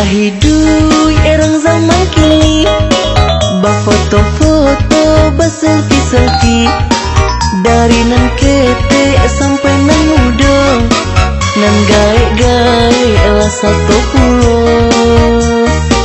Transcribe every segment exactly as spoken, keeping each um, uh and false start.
hidup erang zaman kini, ba foto-foto, ba selfie-selfie. Dari nan kete sampai nan mudong, nan gae-gae elah satu pulau.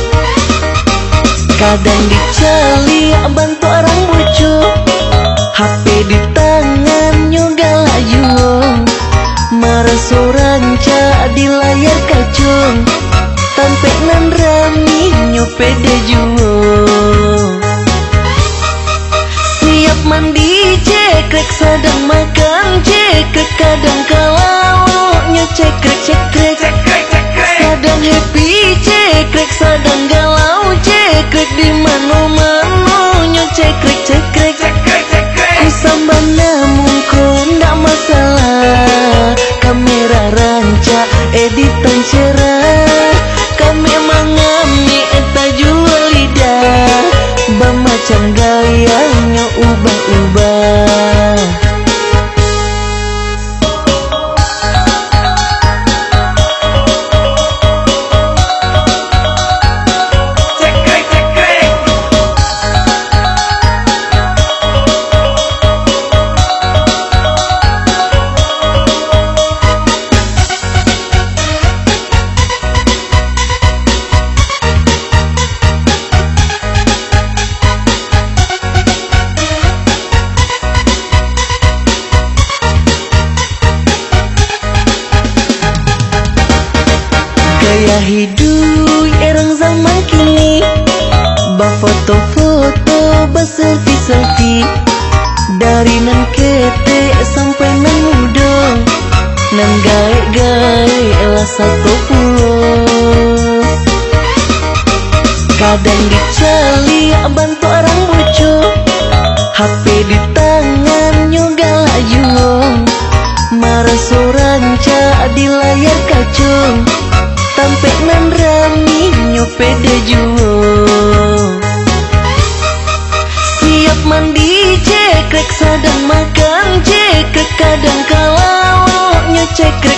Kadang dicali bantu orang bucu, H P di tangan juga layung. Maras orang ca di layar kacung, tampek nan rami nyopede juo. Siap mandi cekrek sedang makan cekrek, kadang kalau nyecekrek cekrek, kadang happy cekrek, sedang galau cekrek, di mano-mano nyecekrek cekrek. Kusamba namun kok ndak masalah, kamera ranca editan cerah, kami emang ngami eta jual lidah, ba macam gayanya ubah-ubah. Gaya hidup erang zaman kini, ba foto-foto, ba selfie-selfie. Dari nan kete sampai nan mudong, nan gae-gae elah satu pulau. Kadang dicali bantu orang bucu, H P di tangan juga layung. Maras orang ca di layar kacung, tampek nan rami nyopede juo. Siap mandi cekrek sedang makan cekrek, kadang kalau nyecekrek